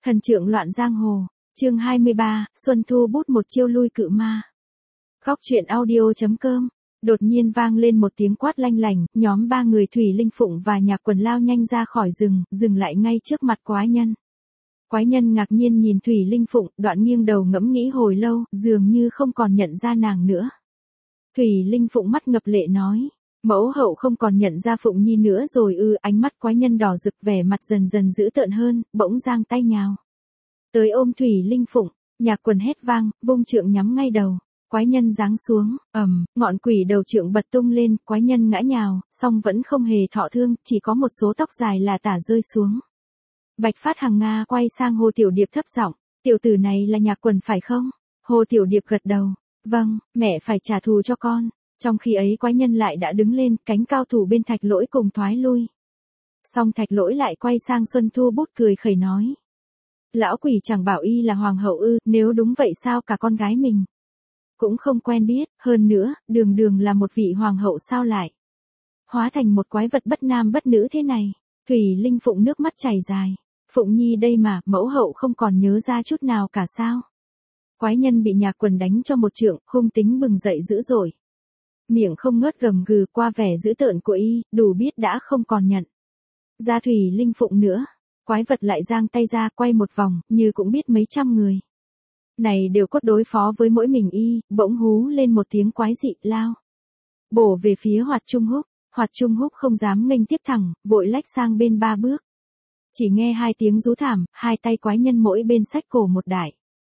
Thần trượng loạn giang hồ, chương 23, Xuân Thu bút một chiêu lui cự ma. Khóc chuyện audio.com. Đột nhiên vang lên một tiếng quát lanh lảnh, nhóm ba người Thủy Linh Phụng và Nhạc Quần lao nhanh ra khỏi rừng, dừng lại ngay trước mặt quái nhân. Quái nhân ngạc nhiên nhìn Thủy Linh Phụng, đoạn nghiêng đầu ngẫm nghĩ hồi lâu, dường như không còn nhận ra nàng nữa. Thủy Linh Phụng mắt ngập lệ nói, mẫu hậu không còn nhận ra Phụng Nhi nữa rồi ư? Ánh mắt quái nhân đỏ rực, vẻ mặt dần dần dữ tợn hơn, bỗng giang tay nhào tới ôm Thủy Linh Phụng. Nhạc Quần hét vang, vung trượng nhắm ngay đầu. Quái nhân giáng xuống, ngọn quỷ đầu trượng bật tung lên, quái nhân ngã nhào, song vẫn không hề thọ thương, chỉ có một số tóc dài là tả rơi xuống. Bạch Phát Hằng Nga quay sang Hồ Tiểu Điệp thấp giọng, tiểu tử này là Nhạc Quần phải không? Hồ Tiểu Điệp gật đầu, vâng, mẹ phải trả thù cho con. Trong khi ấy quái nhân lại đã đứng lên, cánh cao thủ bên Thạch Lỗi cùng thoái lui. Song Thạch Lỗi lại quay sang Xuân Thu bút cười khẩy nói. Lão quỷ chẳng bảo y là hoàng hậu ư? Nếu đúng vậy sao cả con gái mình cũng không quen biết, hơn nữa, đường đường là một vị hoàng hậu sao lại hóa thành một quái vật bất nam bất nữ thế này? Thủy Linh Phụng nước mắt chảy dài. Phụng Nhi đây mà, mẫu hậu không còn nhớ ra chút nào cả sao? Quái nhân bị Nhạc Quần đánh cho một trượng, hung tính bừng dậy dữ dội. Miệng không ngớt gầm gừ, qua vẻ dữ tợn của y, đủ biết đã không còn nhận ra Thủy Linh Phụng nữa. Quái vật lại giang tay ra, quay một vòng, như cũng biết mấy trăm người này đều cốt đối phó với mỗi mình y, bỗng hú lên một tiếng quái dị, lao bổ về phía Hoạt Trung Húc. Hoạt Trung Húc không dám nghênh tiếp thẳng, vội lách sang bên ba bước. Chỉ nghe hai tiếng rú thảm, hai tay quái nhân mỗi bên xách cổ một đại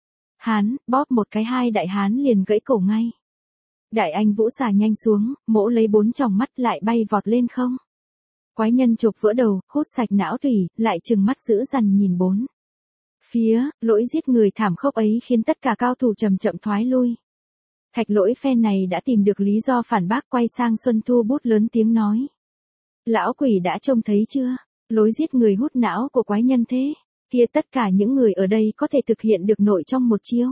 hán, bóp một cái hai đại hán liền gãy cổ ngay. Đại anh Vũ xà nhanh xuống, mỗ lấy 4 tròng mắt lại bay vọt lên không. Quái nhân chộp vỡ đầu, hút sạch não tủy, lại trừng mắt dữ dằn nhìn bốn phía. Lỗi giết người thảm khốc ấy khiến tất cả cao thủ chậm chậm thoái lui. Thạch Lỗi phe này đã tìm được lý do phản bác, quay sang Xuân Thu bút lớn tiếng nói. Lão quỷ đã trông thấy chưa? Lối giết người hút não của quái nhân thế kia, tất cả những người ở đây có thể thực hiện được nội trong một chiêu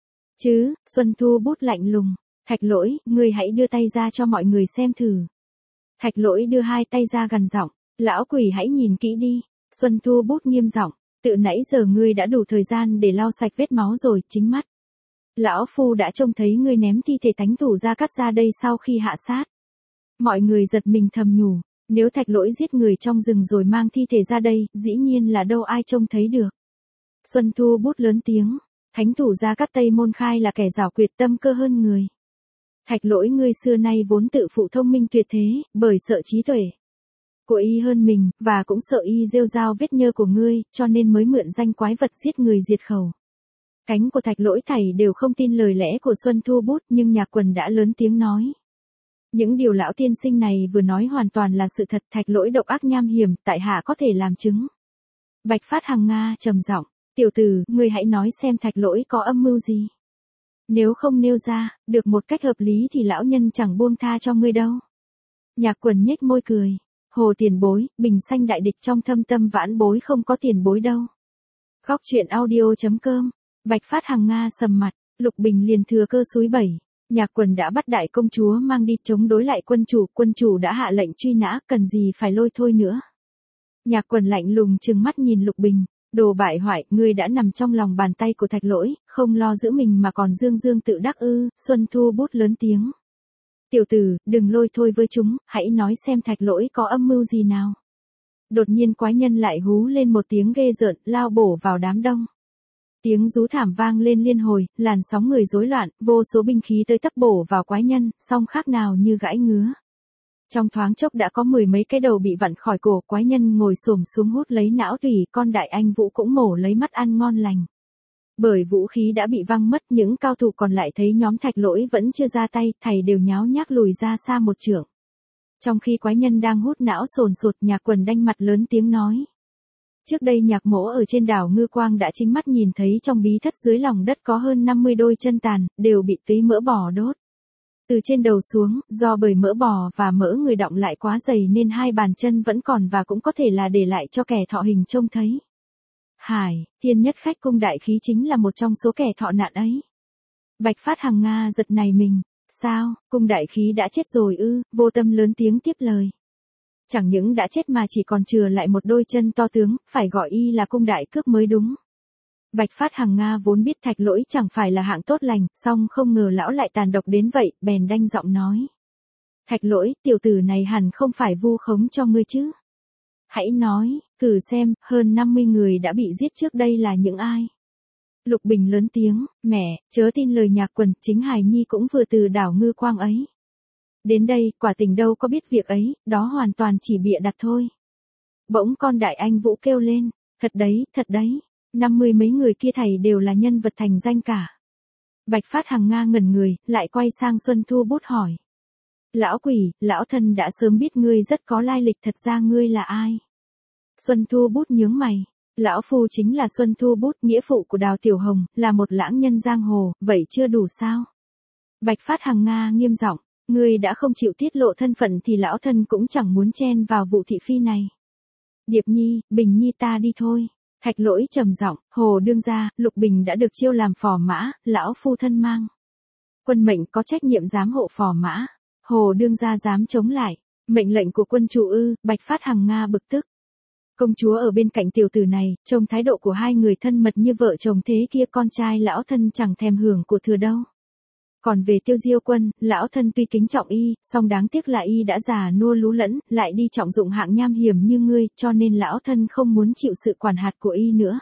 chứ? Xuân Thu bút lạnh lùng. Thạch Lỗi, ngươi hãy đưa tay ra cho mọi người xem thử. Thạch Lỗi đưa hai tay ra gần giọng, lão quỷ hãy nhìn kỹ đi. Xuân Thu bút nghiêm giọng, tự nãy giờ ngươi đã đủ thời gian để lau sạch vết máu rồi, chính mắt lão phu đã trông thấy ngươi ném thi thể thánh thủ ra cắt ra đây sau khi hạ sát. Mọi người giật mình thầm nhủ, nếu Thạch Lỗi giết người trong rừng rồi mang thi thể ra đây, dĩ nhiên là đâu ai trông thấy được. Xuân Thu bút lớn tiếng, thánh thủ Gia Cát Tây Môn Khai là kẻ giảo quyệt tâm cơ hơn người. Thạch Lỗi ngươi xưa nay vốn tự phụ thông minh tuyệt thế, bởi sợ trí tuệ của y hơn mình, và cũng sợ y rêu rao vết nhơ của ngươi, cho nên mới mượn danh quái vật giết người diệt khẩu. Cánh của Thạch Lỗi thảy đều không tin lời lẽ của Xuân Thu bút, nhưng Nhạc Quần đã lớn tiếng nói. Những điều lão tiên sinh này vừa nói hoàn toàn là sự thật. Thạch Lỗi độc ác nham hiểm, tại hạ có thể làm chứng. Bạch Phát Hằng Nga trầm giọng, tiểu tử, ngươi hãy nói xem Thạch Lỗi có âm mưu gì. Nếu không nêu ra được một cách hợp lý thì lão nhân chẳng buông tha cho ngươi đâu. Nhạc Quần nhếch môi cười. Hồ tiền bối, bình sanh đại địch trong thâm tâm vãn bối không có tiền bối đâu. Khóc chuyện audio.com. Bạch Phát Hằng Nga sầm mặt, Lục Bình liền thừa cơ xúi bẩy. Nhạc Quần đã bắt đại công chúa mang đi chống đối lại quân chủ đã hạ lệnh truy nã, cần gì phải lôi thôi nữa. Nhạc Quần lạnh lùng trừng mắt nhìn Lục Bình, đồ bại hoại, ngươi đã nằm trong lòng bàn tay của Thạch Lỗi, không lo giữ mình mà còn dương dương tự đắc ư? Xuân Thu bút lớn tiếng. Tiểu tử, đừng lôi thôi với chúng, hãy nói xem Thạch Lỗi có âm mưu gì nào. Đột nhiên quái nhân lại hú lên một tiếng ghê rợn, lao bổ vào đám đông. Tiếng rú thảm vang lên liên hồi, làn sóng người rối loạn, vô số binh khí tới tấp bổ vào quái nhân, song khác nào như gãi ngứa. Trong thoáng chốc đã có 10 mấy cái đầu bị vặn khỏi cổ, quái nhân ngồi xổm xuống hút lấy não tủy, con đại anh Vũ cũng mổ lấy mắt ăn ngon lành. Bởi vũ khí đã bị văng mất, những cao thủ còn lại thấy nhóm Thạch Lỗi vẫn chưa ra tay, thầy đều nháo nhác lùi ra xa một trượng. Trong khi quái nhân đang hút não sồn sột, Nhạc Quần đanh mặt lớn tiếng nói. Trước đây Nhạc mỗ ở trên đảo Ngư Quang đã chính mắt nhìn thấy trong bí thất dưới lòng đất có hơn 50 đôi chân tàn, đều bị túy mỡ bò đốt. Từ trên đầu xuống, do bởi mỡ bò và mỡ người đọng lại quá dày nên hai bàn chân vẫn còn và cũng có thể là để lại cho kẻ thọ hình trông thấy. Hải, Thiên Nhất Khách cung đại khí chính là một trong số kẻ thọ nạn ấy. Bạch Phát Hằng Nga giật nảy mình, sao, cung đại khí đã chết rồi ư? Vô Tâm lớn tiếng tiếp lời. Chẳng những đã chết mà chỉ còn chừa lại một đôi chân to tướng, phải gọi y là cung đại cướp mới đúng. Bạch Phát Hằng Nga vốn biết Thạch Lỗi chẳng phải là hạng tốt lành, song không ngờ lão lại tàn độc đến vậy, bèn đanh giọng nói. Thạch Lỗi, tiểu tử này hẳn không phải vu khống cho ngươi chứ. Hãy nói, thử xem, hơn 50 người đã bị giết trước đây là những ai? Lục Bình lớn tiếng, mẹ, chớ tin lời Nhạc Quần, chính Hải Nhi cũng vừa từ đảo Ngư Quang ấy. Đến đây, quả tình đâu có biết việc ấy, đó hoàn toàn chỉ bịa đặt thôi. Bỗng con Đại Anh Vũ kêu lên, thật đấy, 50 mấy người kia thầy đều là nhân vật thành danh cả. Bạch Phát Hằng Nga ngẩn người, lại quay sang Xuân Thu Bút hỏi. Lão quỷ, lão thân đã sớm biết ngươi rất có lai lịch, thật ra ngươi là ai? Xuân Thu Bút nhướng mày. Lão phu chính là Xuân Thu Bút, nghĩa phụ của Đào Tiểu Hồng, là một lãng nhân giang hồ, vậy chưa đủ sao? Bạch Phát Hằng Nga nghiêm giọng, ngươi đã không chịu tiết lộ thân phận thì lão thân cũng chẳng muốn chen vào vụ thị phi này. Điệp Nhi, Bình Nhi ta đi thôi. Thạch Lỗi trầm giọng, Hồ đương gia, Lục Bình đã được chiêu làm phò mã, lão phu thân mang quân mệnh có trách nhiệm giám hộ phò mã. Hồ đương gia dám chống lại mệnh lệnh của quân chủ ư? Bạch Phát Hằng Nga bực tức. Công chúa ở bên cạnh tiểu tử này, trông thái độ của hai người thân mật như vợ chồng thế kia, con trai lão thân chẳng thèm hưởng của thừa đâu. Còn về Tiêu Diêu Quân, lão thân tuy kính trọng y, song đáng tiếc là y đã già nua lú lẫn, lại đi trọng dụng hạng nham hiểm như ngươi, cho nên lão thân không muốn chịu sự quản hạt của y nữa.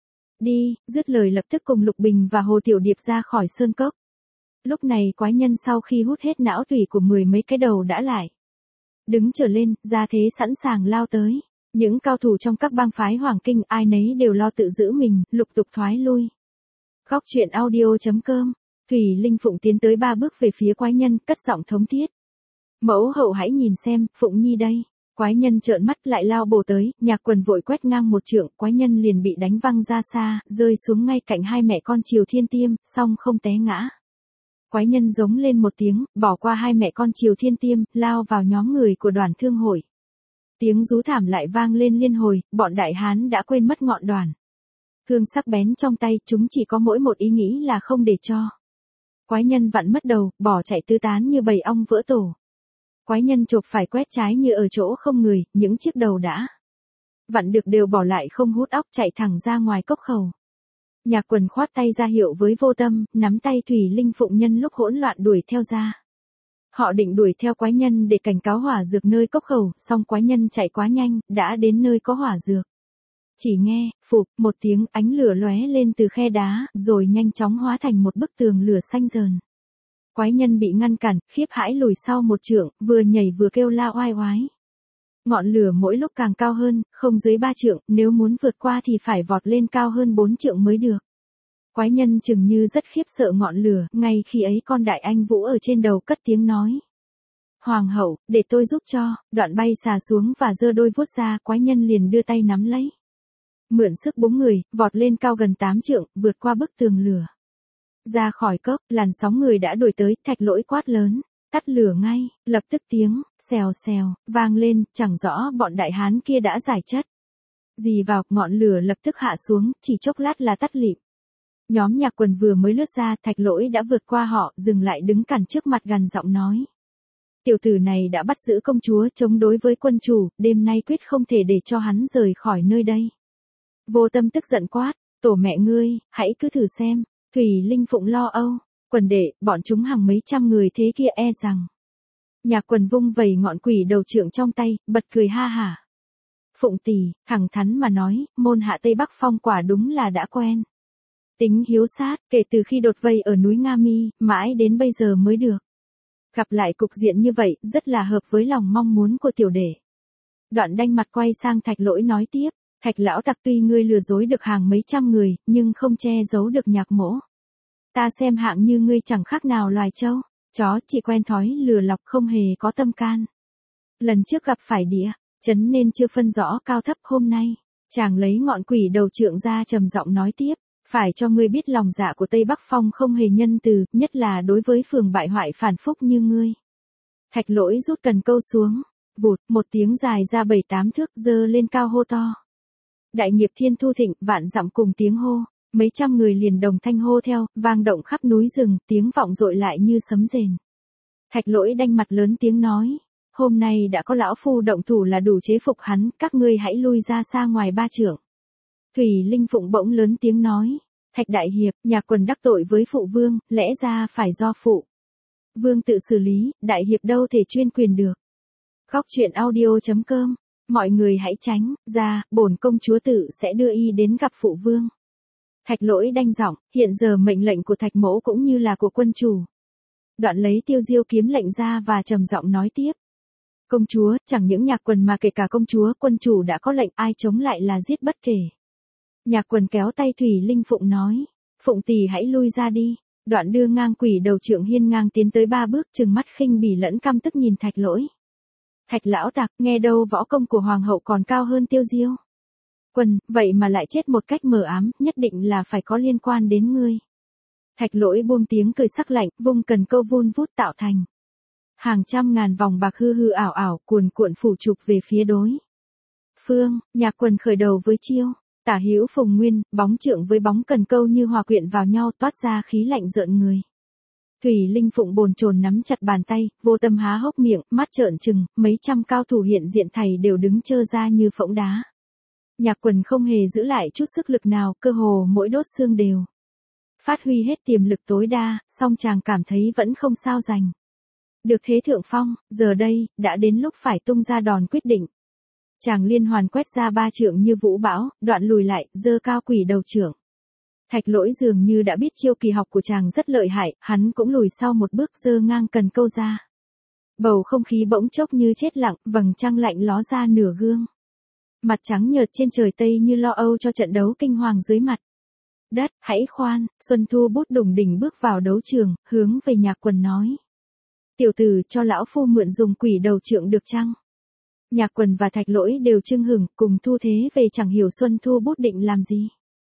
Đi, dứt lời lập tức cùng Lục Bình và Hồ Tiểu Điệp ra khỏi sơn cốc. Lúc này quái nhân sau khi hút hết não tủy của 10 mấy cái đầu đã lại đứng trở lên, ra thế sẵn sàng lao tới. Những cao thủ trong các bang phái Hoàng Kinh ai nấy đều lo tự giữ mình, lục tục thoái lui. Góc truyện audio.com. Thủy Linh Phụng tiến tới 3 bước về phía quái nhân, cất giọng thống thiết. Mẫu hậu hãy nhìn xem, Phụng Nhi đây. Quái nhân trợn mắt lại lao bổ tới, Nhạc Quần vội quét ngang một trượng, quái nhân liền bị đánh văng ra xa, rơi xuống ngay cạnh hai mẹ con Triều Thiên Tiêm, song không té ngã. Quái nhân giống lên một tiếng, bỏ qua hai mẹ con Triều Thiên Tiêm, lao vào nhóm người của Đoàn Thương Hội. Tiếng rú thảm lại vang lên liên hồi, bọn đại hán đã quên mất ngọn đoàn thương sắc bén trong tay, chúng chỉ có mỗi một ý nghĩ là không để cho quái nhân vặn mất đầu, bỏ chạy tứ tán như bầy ong vỡ tổ. Quái nhân chộp phải quét trái như ở chỗ không người, những chiếc đầu đã vặn được đều bỏ lại không hút óc, chạy thẳng ra ngoài cốc khẩu. Nhạc Quần khoát tay ra hiệu với Vô Tâm, nắm tay Thủy Linh Phụng nhân lúc hỗn loạn đuổi theo ra. Họ định đuổi theo quái nhân để cảnh cáo hỏa dược nơi cốc khẩu, song quái nhân chạy quá nhanh, đã đến nơi có hỏa dược. Chỉ nghe, phụp, một tiếng, ánh lửa lóe lên từ khe đá, rồi nhanh chóng hóa thành một bức tường lửa xanh rờn. Quái nhân bị ngăn cản, khiếp hãi lùi sau một trượng, vừa nhảy vừa kêu la oai oái. Ngọn lửa mỗi lúc càng cao hơn, không dưới 3 trượng, nếu muốn vượt qua thì phải vọt lên cao hơn 4 trượng mới được. Quái nhân chừng như rất khiếp sợ ngọn lửa, ngay khi ấy con Đại Anh Vũ ở trên đầu cất tiếng nói. Hoàng hậu, để tôi giúp cho, đoạn bay xà xuống và giơ đôi vuốt ra, quái nhân liền đưa tay nắm lấy. Mượn sức 4 người, vọt lên cao gần 8 trượng, vượt qua bức tường lửa. Ra khỏi cốc, làn sóng người đã đuổi tới, Thạch Lỗi quát lớn, tắt lửa ngay, lập tức tiếng, xèo xèo, vang lên, chẳng rõ bọn đại hán kia đã giải chất gì vào, ngọn lửa lập tức hạ xuống, chỉ chốc lát là tắt lịm. Nhóm Nhạc Quần vừa mới lướt ra, Thạch Lỗi đã vượt qua họ, dừng lại đứng cản trước mặt gằn giọng nói. Tiểu tử này đã bắt giữ công chúa, chống đối với quân chủ, đêm nay quyết không thể để cho hắn rời khỏi nơi đây. Vô Tâm tức giận quát, tổ mẹ ngươi, hãy cứ thử xem. Thủy Linh Phụng lo âu, Quần đệ, bọn chúng hàng mấy trăm người thế kia e rằng. Nhạc Quần vung vẩy ngọn quỷ đầu trượng trong tay, bật cười ha hả. Phụng tỷ, thẳng thắn mà nói, môn hạ Tây Bắc Phong quả đúng là đã quen tính hiếu sát, kể từ khi đột vây ở núi Nga Mi, mãi đến bây giờ mới được gặp lại cục diện như vậy, rất là hợp với lòng mong muốn của tiểu đệ. Đoạn đanh mặt quay sang Thạch Lỗi nói tiếp, Thạch lão tặc, tuy ngươi lừa dối được hàng mấy trăm người, nhưng không che giấu được Nhạc mỗ. Ta xem hạng như ngươi chẳng khác nào loài trâu, chó, chỉ quen thói lừa lọc, không hề có tâm can. Lần trước gặp phải địa chấn nên chưa phân rõ cao thấp, hôm nay chàng lấy ngọn quỷ đầu trượng ra trầm giọng nói tiếp, phải cho ngươi biết lòng dạ của Tây Bắc Phong không hề nhân từ, nhất là đối với phường bại hoại phản phúc như ngươi. Thạch Lỗi rút cần câu xuống, vụt, một tiếng dài ra 7-8 thước, giơ lên cao hô to. Đại nghiệp thiên thu thịnh, vạn dặm cùng tiếng hô, mấy trăm người liền đồng thanh hô theo, vang động khắp núi rừng, tiếng vọng dội lại như sấm rền. Thạch Lỗi đanh mặt lớn tiếng nói, hôm nay đã có lão phu động thủ là đủ chế phục hắn, các ngươi hãy lui ra xa ngoài 3 trượng. Thủy Linh Phụng bỗng lớn tiếng nói. Thạch đại hiệp, Nhạc Quần đắc tội với phụ vương, lẽ ra phải do phụ vương tự xử lý, đại hiệp đâu thể chuyên quyền được. Khóc chuyện audio.com. Mọi người hãy tránh ra, bổn công chúa tự sẽ đưa y đến gặp phụ vương. Thạch Lỗi đanh giọng, hiện giờ mệnh lệnh của Thạch mỗ cũng như là của quân chủ. Đoạn lấy Tiêu Diêu kiếm lệnh ra và trầm giọng nói tiếp. Công chúa, chẳng những Nhạc Quần mà kể cả công chúa, quân chủ đã có lệnh, ai chống lại là giết bất kể. Nhạc Quần kéo tay Thủy Linh Phụng nói. Phụng tỷ hãy lui ra đi. Đoạn đưa ngang quỷ đầu trượng hiên ngang tiến tới 3 bước, trừng mắt khinh bỉ lẫn căm tức nhìn Thạch Lỗi. Thạch lão tặc, nghe đâu võ công của hoàng hậu còn cao hơn Tiêu Diêu. Quần, vậy mà lại chết một cách mờ ám, nhất định là phải có liên quan đến ngươi. Thạch Lỗi buông tiếng cười sắc lạnh, vung cần câu vun vút tạo thành hàng trăm ngàn vòng bạc hư hư ảo ảo, cuồn cuộn phủ chụp về phía đối phương. Nhạc Quần khởi đầu với chiêu tả hữu phùng nguyên, bóng trượng với bóng cần câu như hòa quyện vào nhau, toát ra khí lạnh rợn người. Thủy Linh Phụng bồn chồn nắm chặt bàn tay, vô tâm há hốc miệng, mắt trợn trừng, mấy trăm cao thủ hiện diện thầy đều đứng trơ ra như phỗng đá. Nhạc Quần không hề giữ lại chút sức lực nào, cơ hồ mỗi đốt xương đều phát huy hết tiềm lực tối đa, song chàng cảm thấy vẫn không sao giành được thế thượng phong, giờ đây, đã đến lúc phải tung ra đòn quyết định. Chàng liên hoàn quét ra 3 trượng như vũ bão, đoạn lùi lại, giơ cao quỷ đầu trượng. Thạch Lỗi dường như đã biết chiêu kỳ học của chàng rất lợi hại, hắn cũng lùi sau một bước, giơ ngang cần câu ra. Bầu không khí bỗng chốc như chết lặng, vầng trăng lạnh ló ra nửa gương. Mặt trắng nhợt trên trời Tây như lo âu cho trận đấu kinh hoàng dưới mặt đất. Hãy khoan, Xuân Thu Bút đủng đỉnh bước vào đấu trường, hướng về Nhạc Quần nói. Tiểu tử, cho lão phu mượn dùng quỷ đầu trượng được chăng? Nhạc Quần và Thạch Lỗi đều chưng hửng, cùng thu thế về, chẳng hiểu Xuân Thu Bút định làm gì.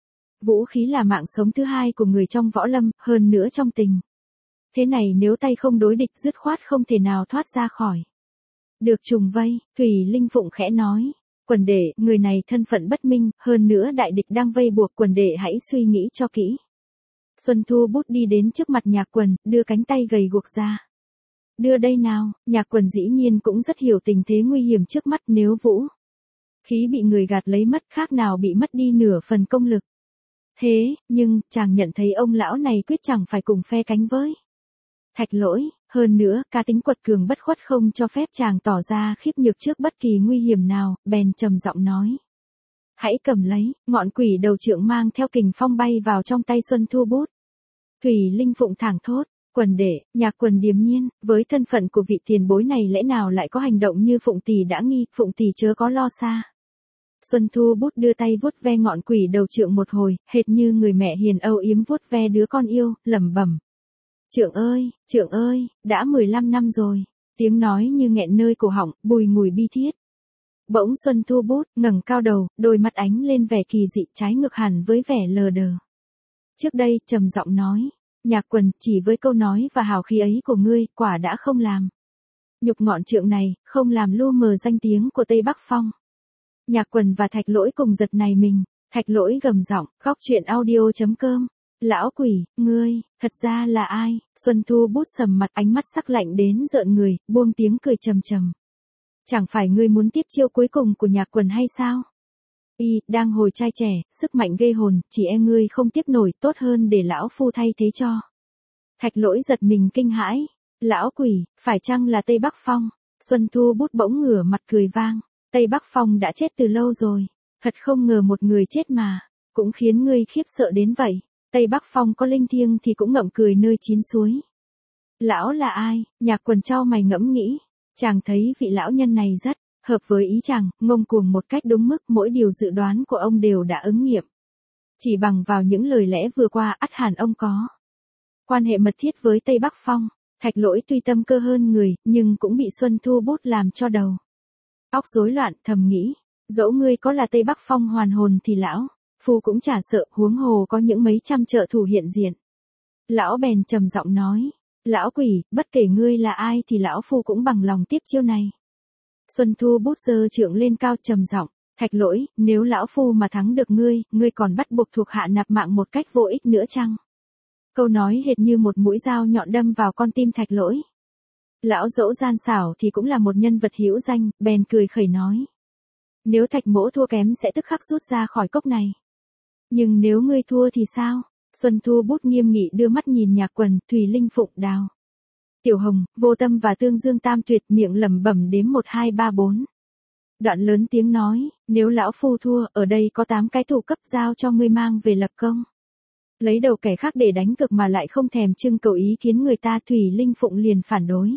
Vũ khí là mạng sống thứ hai của người trong võ lâm, hơn nữa trong tình thế này nếu tay không đối địch dứt khoát không thể nào thoát ra khỏi được trùng vây. Thủy Linh Phụng khẽ nói. Quần đệ, người này thân phận bất minh, hơn nữa đại địch đang vây buộc, quần đệ hãy suy nghĩ cho kỹ. Xuân Thu Bút đi đến trước mặt Nhạc Quần, đưa cánh tay gầy guộc ra. Đưa đây nào. Nhạc Quần dĩ nhiên cũng rất hiểu tình thế nguy hiểm trước mắt, nếu vũ khí bị người gạt lấy mất, khác nào bị mất đi nửa phần công lực. Thế, nhưng, chàng nhận thấy ông lão này quyết chẳng phải cùng phe cánh với Thạch Lỗi, hơn nữa, cá tính quật cường bất khuất không cho phép chàng tỏ ra khiếp nhược trước bất kỳ nguy hiểm nào, bèn trầm giọng nói. Hãy cầm lấy, ngọn quỷ đầu trượng mang theo kình phong bay vào trong tay Xuân Thu Bút. Thủy Linh Phụng thảng thốt. Quần đệ, Nhạc Quần điềm nhiên, với thân phận của vị tiền bối này lẽ nào lại có hành động như Phụng tỷ đã nghi, Phụng tỷ chớ có lo xa. Xuân Thu Bút đưa tay vuốt ve ngọn quỷ đầu trượng một hồi, hệt như người mẹ hiền âu yếm vuốt ve đứa con yêu, lẩm bẩm. Trượng ơi, đã 15 năm rồi. Tiếng nói như nghẹn nơi cổ họng, bùi ngùi bi thiết. Bỗng Xuân Thu Bút ngẩng cao đầu, đôi mắt ánh lên vẻ kỳ dị, trái ngược hẳn với vẻ lờ đờ trước đây, trầm giọng nói. Nhạc Quần, chỉ với câu nói và hào khí ấy của ngươi, quả đã không làm nhục ngọn trượng này, không làm lu mờ danh tiếng của Tây Bắc Phong. Nhạc Quần và Thạch Lỗi cùng giật nảy mình. Thạch Lỗi gầm giọng, khóc chuyện audio.com. Lão quỷ, ngươi, thật ra là ai? Xuân Thu Bút sầm mặt, ánh mắt sắc lạnh đến rợn người, buông tiếng cười trầm trầm. Chẳng phải ngươi muốn tiếp chiêu cuối cùng của Nhạc Quần hay sao? Đang hồi trai trẻ, sức mạnh ghê hồn, chỉ e ngươi không tiếp nổi, tốt hơn để lão phu thay thế cho. Thạch Lỗi giật mình kinh hãi. Lão quỷ, phải chăng là Tây Bắc Phong? Xuân Thu Bút bỗng ngửa mặt cười vang. Tây Bắc Phong đã chết từ lâu rồi. Thật không ngờ một người chết mà cũng khiến ngươi khiếp sợ đến vậy. Tây Bắc Phong có linh thiêng thì cũng ngậm cười nơi chín suối. Lão là ai? Nhạc Quần chau mày ngẫm nghĩ. Chàng thấy vị lão nhân này rất hợp với ý chàng, ngông cuồng một cách đúng mức, mỗi điều dự đoán của ông đều đã ứng nghiệm. Chỉ bằng vào những lời lẽ vừa qua, ắt hẳn ông có quan hệ mật thiết với Tây Bắc Phong. Thạch Lỗi tuy tâm cơ hơn người, nhưng cũng bị Xuân Thu Bút làm cho đầu óc rối loạn, thầm nghĩ. Dẫu ngươi có là Tây Bắc Phong hoàn hồn thì lão phu cũng chả sợ, huống hồ có những mấy trăm trợ thủ hiện diện. Lão bèn trầm giọng nói. Lão quỷ, bất kể ngươi là ai thì lão phu cũng bằng lòng tiếp chiêu này. Xuân Thu Bút giơ trượng lên cao trầm giọng. Thạch Lỗi, nếu lão phu mà thắng được ngươi, ngươi còn bắt buộc thuộc hạ nạp mạng một cách vô ích nữa chăng? Câu nói hệt như một mũi dao nhọn đâm vào con tim Thạch Lỗi. Lão dẫu gian xảo thì cũng là một nhân vật hữu danh, bèn cười khẩy nói. Nếu Thạch mỗ thua kém sẽ tức khắc rút ra khỏi cốc này. Nhưng nếu ngươi thua thì sao? Xuân Thu Bút nghiêm nghị đưa mắt nhìn Nhạc Quần, Thủy Linh Phụng, Đào Tiểu Hồng, Vô Tâm và Tương Dương Tam Tuyệt, miệng lẩm bẩm đếm 1 2 3 4. Đoạn lớn tiếng nói, nếu lão phu thua, ở đây có 8 cái thủ cấp giao cho ngươi mang về lập công. Lấy đầu kẻ khác để đánh cược mà lại không thèm trưng cầu ý kiến người ta, Thủy Linh Phụng liền phản đối.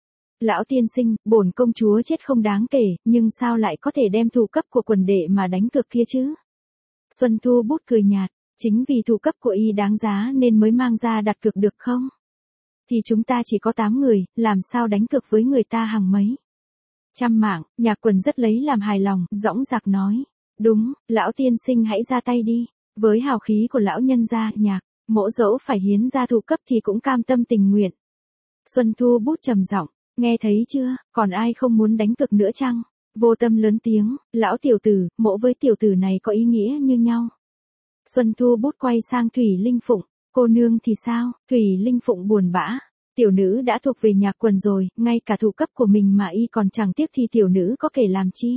Lão tiên sinh, bổn công chúa chết không đáng kể, nhưng sao lại có thể đem thủ cấp của quần đệ mà đánh cược kia chứ? Xuân Thu Bút cười nhạt, chính vì thủ cấp của y đáng giá nên mới mang ra đặt cược được không? Thì chúng ta chỉ có 8 người, làm sao đánh cược với người ta hàng mấy? Trăm mạng, Nhạc Quần rất lấy làm hài lòng, dõng dạc nói. Đúng, lão tiên sinh hãy ra tay đi. Với hào khí của lão nhân gia, Nhạc, mỗ dẫu phải hiến ra thủ cấp thì cũng cam tâm tình nguyện. Xuân Thu Bút trầm giọng, nghe thấy chưa, còn ai không muốn đánh cược nữa chăng? Vô Tâm lớn tiếng, lão tiểu tử, mỗ với tiểu tử này có ý nghĩa như nhau. Xuân Thu Bút quay sang Thủy Linh Phụng, cô nương thì sao? Thủy Linh Phụng buồn bã. Tiểu nữ đã thuộc về Nhạc Quần rồi, ngay cả thủ cấp của mình mà y còn chẳng tiếc thì tiểu nữ có kể làm chi.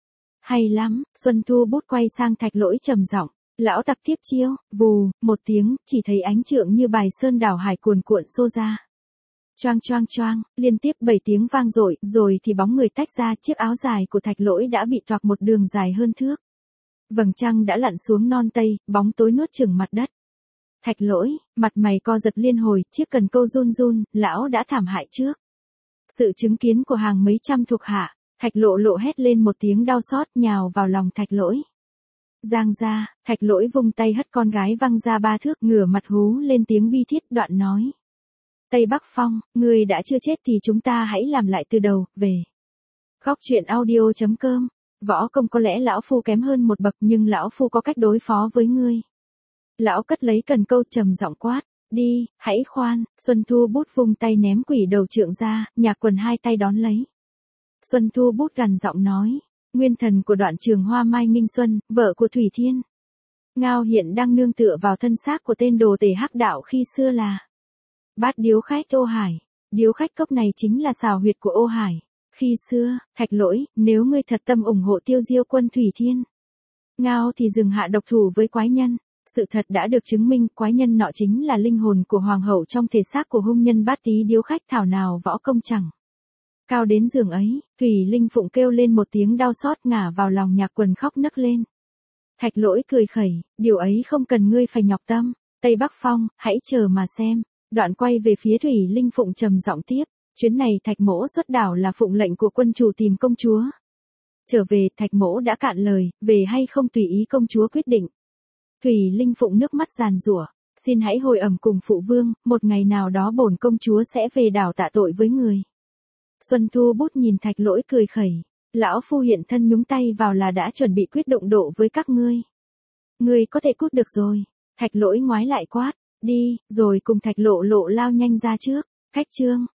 Hay lắm, Xuân Thu Bút quay sang Thạch Lỗi trầm giọng, lão tặc tiếp chiêu, vù, một tiếng, chỉ thấy ánh trượng như bài sơn đảo hải cuồn cuộn xô ra. Choang choang choang, liên tiếp 7 tiếng vang dội, rồi thì bóng người tách ra, chiếc áo dài của Thạch Lỗi đã bị toạc một đường dài hơn thước. Vầng trăng đã lặn xuống non tây, bóng tối nuốt chửng mặt đất. Thạch Lỗi, mặt mày co giật liên hồi, chiếc cần câu run run, lão đã thảm hại trước. Sự chứng kiến của hàng mấy trăm thuộc hạ, Thạch Lộ Lộ hét lên một tiếng đau xót, nhào vào lòng Thạch Lỗi. Giang ra, Thạch Lỗi vung tay hất con gái văng ra 3 thước, ngửa mặt hú lên tiếng bi thiết, đoạn nói. Tây Bắc Phong, ngươi đã chưa chết thì chúng ta hãy làm lại từ đầu, về. Khóc chuyện audio.com. Võ công có lẽ lão phu kém hơn một bậc, nhưng lão phu có cách đối phó với ngươi. Lão cất lấy cần câu trầm giọng quát, đi, hãy khoan. Xuân Thu Bút vung tay ném quỷ đầu trượng ra, Nhạc Quần hai tay đón lấy. Xuân Thu Bút gằn giọng nói, nguyên thần của Đoạn Trường Hoa Mai Nghinh Xuân, vợ của Thủy Thiên Ngao hiện đang nương tựa vào thân xác của tên đồ tể hắc đạo khi xưa là Bát Điếu Khách Ô Hải. Điếu khách cốc này chính là xào huyệt của Ô Hải. Khi xưa, Thạch Lỗi, nếu ngươi thật tâm ủng hộ Tiêu Diêu quân Thủy Thiên Ngao thì dừng hạ độc thủ với quái nhân. Sự thật đã được chứng minh, quái nhân nọ chính là linh hồn của hoàng hậu trong thể xác của hung nhân Bát Tí Điếu Khách, thảo nào võ công chẳng cao đến giường ấy. Thủy Linh Phụng kêu lên một tiếng đau xót, ngả vào lòng Nhạc Quần khóc nấc lên. Thạch Lỗi cười khẩy, điều ấy không cần ngươi phải nhọc tâm. Tây Bắc Phong, hãy chờ mà xem. Đoạn quay về phía Thủy Linh Phụng trầm giọng tiếp, chuyến này Thạch mỗ xuất đảo là phụng lệnh của quân chủ tìm công chúa. Trở về, Thạch mỗ đã cạn lời, về hay không tùy ý công chúa quyết định. Thủy Linh Phụng nước mắt giàn giụa, xin hãy hồi ẩm cùng phụ vương, một ngày nào đó bổn công chúa sẽ về đảo tạ tội với người. Xuân Thu Bút nhìn Thạch Lỗi cười khẩy, lão phu hiện thân nhúng tay vào là đã chuẩn bị quyết đụng độ với các ngươi. Ngươi có thể cút được rồi. Thạch Lỗi ngoái lại quát, đi, rồi cùng Thạch Lộ Lộ lao nhanh ra trước. Khách trương,